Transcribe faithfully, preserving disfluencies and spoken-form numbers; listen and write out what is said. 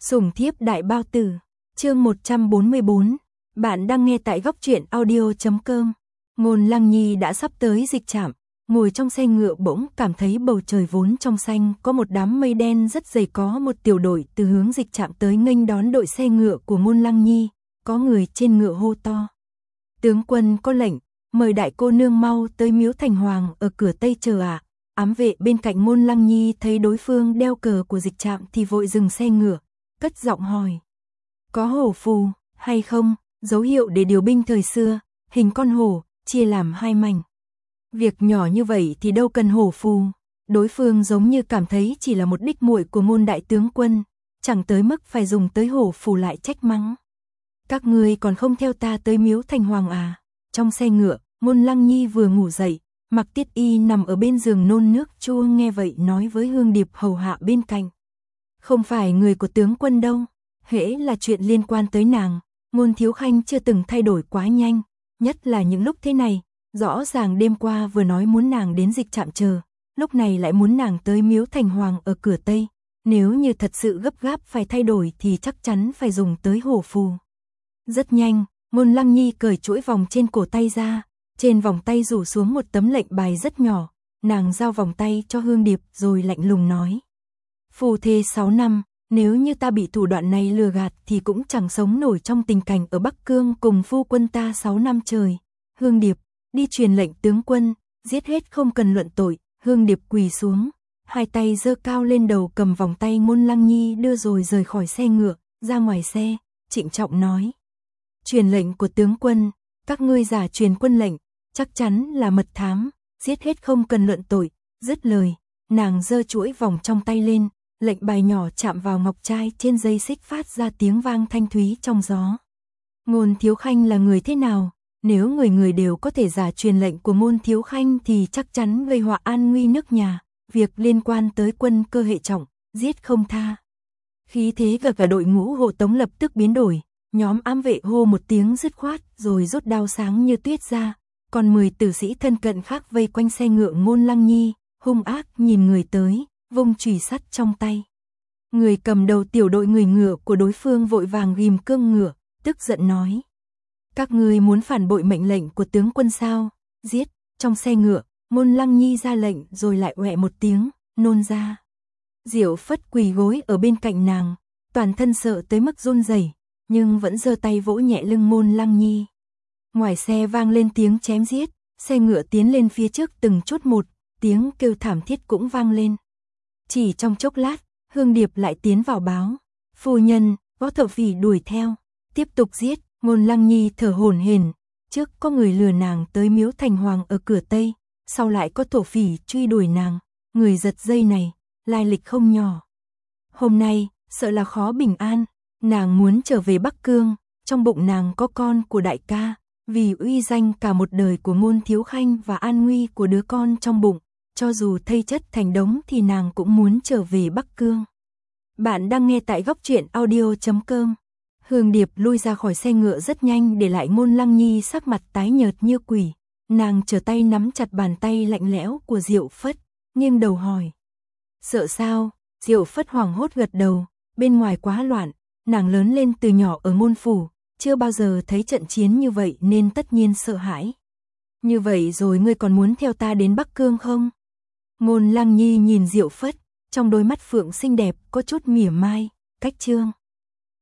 Sủng thiếp đại bao tử, chương một trăm bốn mươi bốn. Bạn đang nghe tại góc truyện audio chấm com. Ngôn Lăng Nhi đã sắp tới dịch trạm, ngồi trong xe ngựa bỗng cảm thấy bầu trời vốn trong xanh có một đám mây đen rất dày, có một tiểu đội từ hướng dịch trạm tới nghênh đón đội xe ngựa của Ngôn Lăng Nhi, có người trên ngựa hô to: "Tướng quân có lệnh, mời đại cô nương mau tới Miếu Thành Hoàng ở cửa Tây chờ ạ." À. Ám vệ bên cạnh Ngôn Lăng Nhi thấy đối phương đeo cờ của dịch trạm thì vội dừng xe ngựa, cất giọng hỏi: "Có hổ phù hay không?" Dấu hiệu để điều binh thời xưa, hình con hổ, chia làm hai mảnh. Việc nhỏ như vậy thì đâu cần hổ phù. Đối phương giống như cảm thấy chỉ là một đích muội của Ngôn đại tướng quân, chẳng tới mức phải dùng tới hổ phù, lại trách mắng: "Các ngươi còn không theo ta tới Miếu Thành Hoàng à?" Trong xe ngựa, Ngôn Lăng Nhi vừa ngủ dậy, Mặc Tiết Y nằm ở bên giường nôn nước chua, nghe vậy nói với Hương Điệp hầu hạ bên cạnh: "Không phải người của tướng quân đâu, hễ là chuyện liên quan tới nàng, Ngôn Thiếu Khanh chưa từng thay đổi quá nhanh, nhất là những lúc thế này, rõ ràng đêm qua vừa nói muốn nàng đến dịch trạm chờ, lúc này lại muốn nàng tới Miếu Thành Hoàng ở cửa Tây, nếu như thật sự gấp gáp phải thay đổi thì chắc chắn phải dùng tới hổ phù." Rất nhanh, Ngôn Lăng Nhi cởi chuỗi vòng trên cổ tay ra, trên vòng tay rủ xuống một tấm lệnh bài rất nhỏ, nàng giao vòng tay cho Hương Điệp rồi lạnh lùng nói: "Phù thê sáu năm, nếu như ta bị thủ đoạn này lừa gạt thì cũng chẳng sống nổi trong tình cảnh ở Bắc Cương cùng phu quân ta sáu năm trời. Hương Điệp, đi truyền lệnh tướng quân, giết hết không cần luận tội." Hương Điệp quỳ xuống, hai tay giơ cao lên đầu cầm vòng tay Ngôn Lăng Nhi đưa rồi rời khỏi xe ngựa, ra ngoài xe, trịnh trọng nói: "Truyền lệnh của tướng quân, các ngươi giả truyền quân lệnh, chắc chắn là mật thám, giết hết không cần luận tội." Dứt lời, nàng giơ chuỗi vòng trong tay lên, lệnh bài nhỏ chạm vào ngọc trai trên dây xích phát ra tiếng vang thanh thúy trong gió. Ngôn Thiếu Khanh là người thế nào? Nếu người người đều có thể giả truyền lệnh của Ngôn Thiếu Khanh thì chắc chắn gây họa an nguy nước nhà, việc liên quan tới quân cơ hệ trọng, giết không tha. Khí thế cả cả đội ngũ hộ tống lập tức biến đổi, nhóm ám vệ hô một tiếng dứt khoát rồi rút đao sáng như tuyết ra, còn mười tử sĩ thân cận khác vây quanh xe ngựa Ngôn Lăng Nhi, hung ác nhìn người tới, vung chùy sắt trong tay. Người cầm đầu tiểu đội người ngựa của đối phương vội vàng ghim cương ngựa, tức giận nói: "Các ngươi muốn phản bội mệnh lệnh của tướng quân sao? Giết!" Trong xe ngựa, Ngôn Lăng Nhi ra lệnh rồi lại oẹ một tiếng, nôn ra. Diệu Phất quỳ gối ở bên cạnh nàng, toàn thân sợ tới mức run rẩy, nhưng vẫn giơ tay vỗ nhẹ lưng Ngôn Lăng Nhi. Ngoài xe vang lên tiếng chém giết, xe ngựa tiến lên phía trước từng chút một, tiếng kêu thảm thiết cũng vang lên. Chỉ trong chốc lát, Hương Điệp lại tiến vào báo: "Phu nhân, có thổ phỉ đuổi theo." Tiếp tục giết. Ngôn Lăng Nhi thở hổn hển, trước có người lừa nàng tới Miếu Thành Hoàng ở cửa Tây, sau lại có thổ phỉ truy đuổi nàng, người giật dây này, lai lịch không nhỏ. Hôm nay, sợ là khó bình an, nàng muốn trở về Bắc Cương, trong bụng nàng có con của đại ca, vì uy danh cả một đời của Ngôn Thiếu Khanh và an nguy của đứa con trong bụng, cho dù thây chất thành đống thì nàng cũng muốn trở về Bắc Cương. Bạn đang nghe tại góc truyện audio chấm com. Hương Điệp lui ra khỏi xe ngựa rất nhanh, để lại Ngôn Lăng Nhi sắc mặt tái nhợt như quỷ. Nàng trở tay nắm chặt bàn tay lạnh lẽo của Diệu Phất, nghiêng đầu hỏi: "Sợ sao?" Diệu Phất hoảng hốt gật đầu, bên ngoài quá loạn, nàng lớn lên từ nhỏ ở Ngôn phủ, chưa bao giờ thấy trận chiến như vậy nên tất nhiên sợ hãi. "Như vậy rồi ngươi còn muốn theo ta đến Bắc Cương không?" Ngôn Lăng Nhi nhìn Diệu Phất, trong đôi mắt phượng xinh đẹp có chút mỉa mai, cách trương.